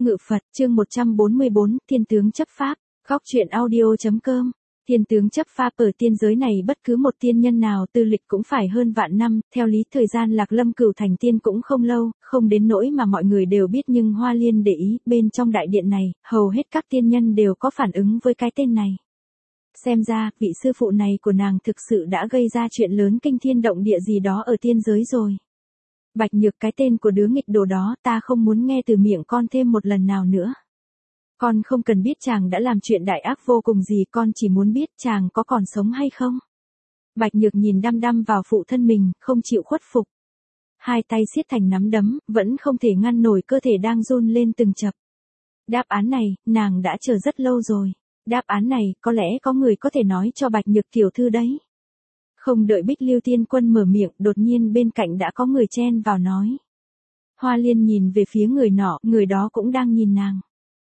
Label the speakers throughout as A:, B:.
A: Ngự Phật, chương 144, Thiên tướng chấp pháp, góc truyện audio.com. Thiên tướng chấp pháp ở tiên giới này bất cứ một tiên nhân nào tư lịch cũng phải hơn vạn năm, theo lý thời gian Lạc Lâm Cửu thành tiên cũng không lâu, không đến nỗi mà mọi người đều biết, nhưng Hoa Liên để ý, bên trong đại điện này, hầu hết các tiên nhân đều có phản ứng với cái tên này. Xem ra, vị sư phụ này của nàng thực sự đã gây ra chuyện lớn kinh thiên động địa gì đó ở tiên giới rồi. Bạch Nhược, cái tên của đứa nghịch đồ đó, ta không muốn nghe từ miệng con thêm một lần nào nữa. Con không cần biết chàng đã làm chuyện đại ác vô cùng gì, con chỉ muốn biết chàng có còn sống hay không. Bạch Nhược nhìn đăm đăm vào phụ thân mình, không chịu khuất phục. Hai tay siết thành nắm đấm, vẫn không thể ngăn nổi cơ thể đang run lên từng chập. Đáp án này, nàng đã chờ rất lâu rồi. Đáp án này, có lẽ có người có thể nói cho Bạch Nhược tiểu thư đấy. Không đợi Bích Lưu Tiên Quân mở miệng, đột nhiên bên cạnh đã có người chen vào nói. Hoa Liên nhìn về phía người nọ, người đó cũng đang nhìn nàng.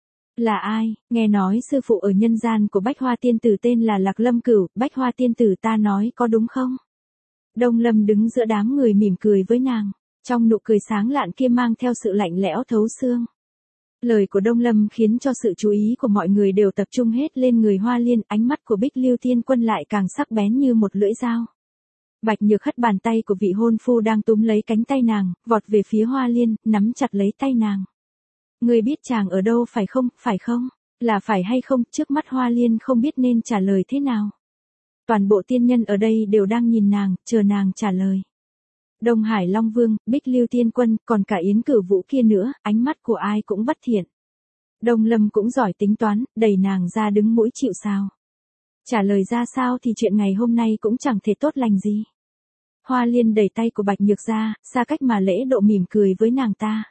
A: Là ai? Nghe nói sư phụ ở nhân gian của Bách Hoa Tiên Tử tên là Lạc Lâm Cửu, Bách Hoa Tiên Tử ta nói có đúng không? Đông Lâm đứng giữa đám người mỉm cười với nàng, trong nụ cười sáng lạn kia mang theo sự lạnh lẽo thấu xương. Lời của Đông Lâm khiến cho sự chú ý của mọi người đều tập trung hết lên người Hoa Liên, ánh mắt của Bích Lưu Tiên Quân lại càng sắc bén như một lưỡi dao. Bạch Nhược hất bàn tay của vị hôn phu đang túm lấy cánh tay nàng, vọt về phía Hoa Liên, nắm chặt lấy tay nàng. Ngươi biết chàng ở đâu phải không, phải không? Là phải hay không? Trước mắt Hoa Liên không biết nên trả lời thế nào. Toàn bộ tiên nhân ở đây đều đang nhìn nàng, chờ nàng trả lời. Đông Hải Long Vương, Bích Lưu Tiên Quân, còn cả Yến Cửu Vũ kia nữa, ánh mắt của ai cũng bất thiện. Đông Lâm cũng giỏi tính toán, đẩy nàng ra đứng mũi chịu sào. Trả lời ra sao thì chuyện ngày hôm nay cũng chẳng thể tốt lành gì. Hoa Liên đẩy tay của Bạch Nhược ra, xa cách mà lễ độ mỉm cười với nàng ta.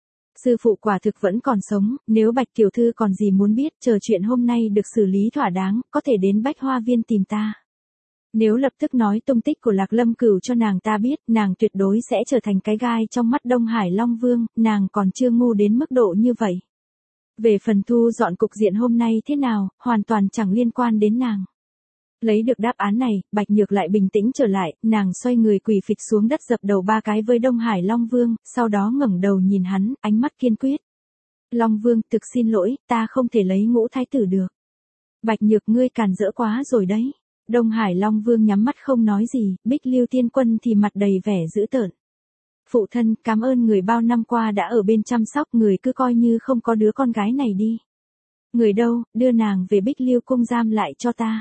A: Sư phụ quả thực vẫn còn sống, nếu Bạch tiểu thư còn gì muốn biết, chờ chuyện hôm nay được xử lý thỏa đáng, có thể đến Bách Hoa Viên tìm ta. Nếu lập tức nói tung tích của Lạc Lâm Cửu cho nàng ta biết, nàng tuyệt đối sẽ trở thành cái gai trong mắt Đông Hải Long Vương, nàng còn chưa ngu đến mức độ như vậy. Về phần thu dọn cục diện hôm nay thế nào, hoàn toàn chẳng liên quan đến nàng. Lấy được đáp án này, Bạch Nhược lại bình tĩnh trở lại, nàng xoay người quỳ phịch xuống đất dập đầu 3 cái với Đông Hải Long Vương, sau đó ngẩng đầu nhìn hắn, ánh mắt kiên quyết. Long Vương, thực xin lỗi, ta không thể lấy Ngũ Thái tử được. Bạch Nhược, ngươi càn rỡ quá rồi đấy. Đông Hải Long Vương nhắm mắt không nói gì, Bích Lưu Tiên Quân thì mặt đầy vẻ dữ tợn. Phụ thân, cảm ơn người bao năm qua đã ở bên chăm sóc, người cứ coi như không có đứa con gái này đi. Người đâu, đưa nàng về Bích Lưu cung giam lại cho ta.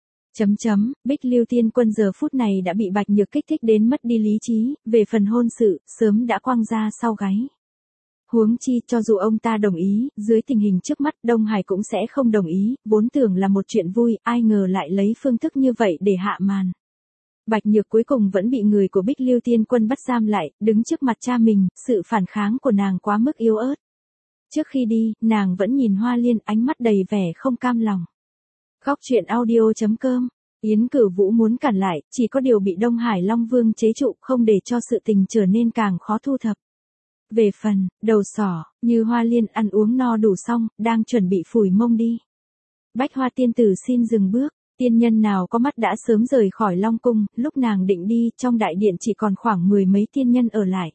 A: Bích Lưu Tiên Quân giờ phút này đã bị Bạch Nhược kích thích đến mất đi lý trí, về phần hôn sự, sớm đã quăng ra sau gáy. Huống chi, cho dù ông ta đồng ý, dưới tình hình trước mắt, Đông Hải cũng sẽ không đồng ý, vốn tưởng là một chuyện vui, ai ngờ lại lấy phương thức như vậy để hạ màn. Bạch Nhược cuối cùng vẫn bị người của Bích Lưu Tiên Quân bắt giam lại, đứng trước mặt cha mình, sự phản kháng của nàng quá mức yếu ớt. Trước khi đi, nàng vẫn nhìn Hoa Liên, ánh mắt đầy vẻ không cam lòng. Góc truyện audio.com. Yến Cửu Vũ muốn cản lại, chỉ có điều bị Đông Hải Long Vương chế trụ, không để cho sự tình trở nên càng khó thu thập. Về phần, đầu sỏ, như Hoa Liên ăn uống no đủ xong, đang chuẩn bị phủi mông đi. Bách Hoa Tiên Tử xin dừng bước, tiên nhân nào có mắt đã sớm rời khỏi Long Cung, lúc nàng định đi, trong đại điện chỉ còn khoảng 10 mấy tiên nhân ở lại.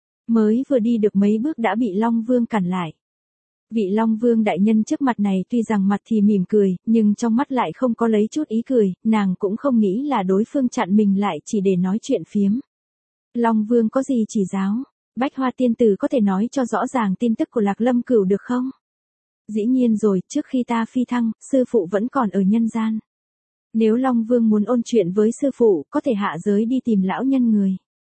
A: Mới vừa đi được mấy bước đã bị Long Vương cản lại. Vị Long Vương đại nhân trước mặt này tuy rằng mặt thì mỉm cười, nhưng trong mắt lại không có lấy chút ý cười, nàng cũng không nghĩ là đối phương chặn mình lại chỉ để nói chuyện phiếm. Long Vương có gì chỉ giáo? Bách Hoa Tiên Tử có thể nói cho rõ ràng tin tức của Lạc Lâm Cửu được không? Dĩ nhiên rồi, trước khi ta phi thăng, sư phụ vẫn còn ở nhân gian. Nếu Long Vương muốn ôn chuyện với sư phụ, có thể hạ giới đi tìm lão nhân người.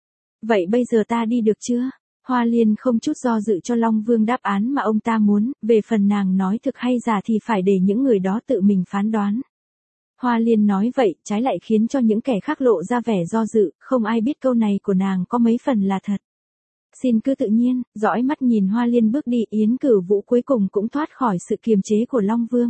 A: Vậy bây giờ ta đi được chưa? Hoa Liên không chút do dự cho Long Vương đáp án mà ông ta muốn, về phần nàng nói thực hay giả thì phải để những người đó tự mình phán đoán. Hoa Liên nói vậy, trái lại khiến cho những kẻ khác lộ ra vẻ do dự, không ai biết câu này của nàng có mấy phần là thật. Xin cứ tự nhiên, dõi mắt nhìn Hoa Liên bước đi, Yến Cửu Vũ cuối cùng cũng thoát khỏi sự kiềm chế của Long Vương.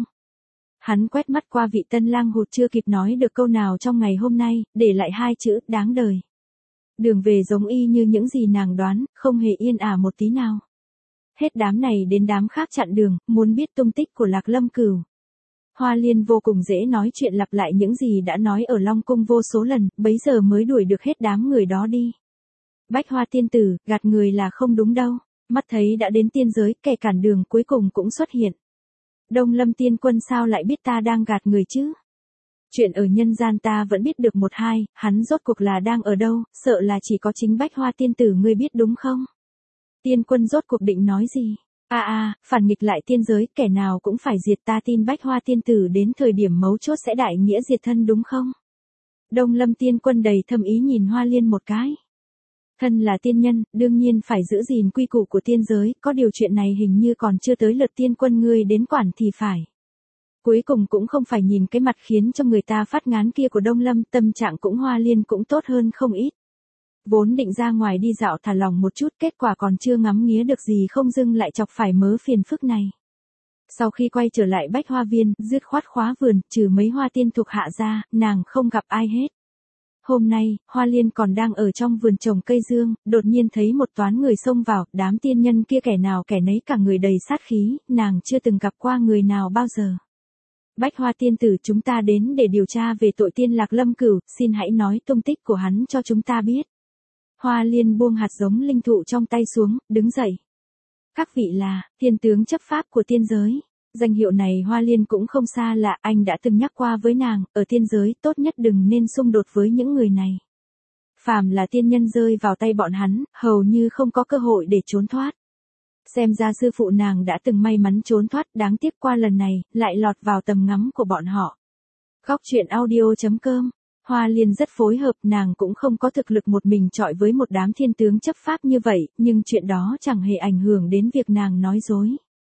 A: Hắn quét mắt qua vị tân lang hụt chưa kịp nói được câu nào trong ngày hôm nay, để lại 2 chữ, đáng đời. Đường về giống y như những gì nàng đoán, không hề yên ả một tí nào. Hết đám này đến đám khác chặn đường, muốn biết tung tích của Lạc Lâm Cửu. Hoa Liên vô cùng dễ nói chuyện, lặp lại những gì đã nói ở Long Cung vô số lần, bấy giờ mới đuổi được hết đám người đó đi. Bách Hoa Tiên Tử, gạt người là không đúng đâu. Mắt thấy đã đến tiên giới, kẻ cản đường cuối cùng cũng xuất hiện. Đông Lâm Tiên Quân sao lại biết ta đang gạt người chứ? Chuyện ở nhân gian ta vẫn biết được một hai, hắn rốt cuộc là đang ở đâu, sợ là chỉ có chính Bách Hoa Tiên Tử ngươi biết đúng không? Tiên Quân rốt cuộc định nói gì? Phản nghịch lại tiên giới, kẻ nào cũng phải diệt, ta tin Bách Hoa Tiên Tử đến thời điểm mấu chốt sẽ đại nghĩa diệt thân đúng không? Đông Lâm Tiên Quân đầy thâm ý nhìn Hoa Liên một cái. Thân là tiên nhân, đương nhiên phải giữ gìn quy củ của tiên giới, có điều chuyện này hình như còn chưa tới lượt Tiên Quân ngươi đến quản thì phải. Cuối cùng cũng không phải nhìn cái mặt khiến cho người ta phát ngán kia của Đông Lâm, tâm trạng cũng Hoa Liên cũng tốt hơn không ít. Vốn định ra ngoài đi dạo thả lòng một chút, kết quả còn chưa ngắm nghía được gì không dưng lại chọc phải mớ phiền phức này. Sau khi quay trở lại Bách Hoa Viên, dứt khoát khóa vườn, trừ mấy hoa tiên thuộc hạ ra, nàng không gặp ai hết. Hôm nay, Hoa Liên còn đang ở trong vườn trồng cây dương, đột nhiên thấy một toán người xông vào, đám tiên nhân kia kẻ nào kẻ nấy cả người đầy sát khí, nàng chưa từng gặp qua người nào bao giờ. Bách Hoa Tiên Tử, chúng ta đến để điều tra về tội tiên Lạc Lâm Cửu, xin hãy nói tung tích của hắn cho chúng ta biết. Hoa Liên buông hạt giống linh thụ trong tay xuống, đứng dậy. Các vị là, thiên tướng chấp pháp của tiên giới. Danh hiệu này Hoa Liên cũng không xa lạ, anh đã từng nhắc qua với nàng, ở tiên giới tốt nhất đừng nên xung đột với những người này. Phàm là tiên nhân rơi vào tay bọn hắn, hầu như không có cơ hội để trốn thoát. Xem ra sư phụ nàng đã từng may mắn trốn thoát, đáng tiếc qua lần này, lại lọt vào tầm ngắm của bọn họ. Góc truyện audio.com. Hoa Liên rất phối hợp, nàng cũng không có thực lực một mình chọi với một đám thiên tướng chấp pháp như vậy, nhưng chuyện đó chẳng hề ảnh hưởng đến việc nàng nói dối.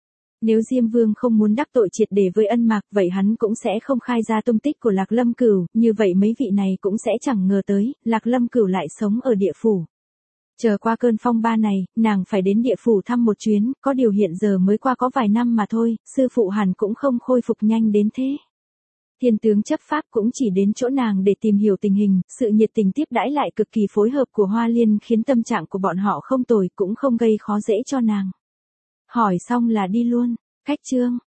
A: Nếu Diêm Vương không muốn đắc tội triệt để với Ân Mạc, vậy hắn cũng sẽ không khai ra tung tích của Lạc Lâm Cửu, như vậy mấy vị này cũng sẽ chẳng ngờ tới, Lạc Lâm Cửu lại sống ở địa phủ. Chờ qua cơn phong ba này, nàng phải đến địa phủ thăm một chuyến, có điều hiện giờ mới qua có vài năm mà thôi, sư phụ hẳn cũng không khôi phục nhanh đến thế. Thiên tướng chấp pháp cũng chỉ đến chỗ nàng để tìm hiểu tình hình, sự nhiệt tình tiếp đãi lại cực kỳ phối hợp của Hoa Liên khiến tâm trạng của bọn họ không tồi, cũng không gây khó dễ cho nàng. Hỏi xong là đi luôn. Khách chương.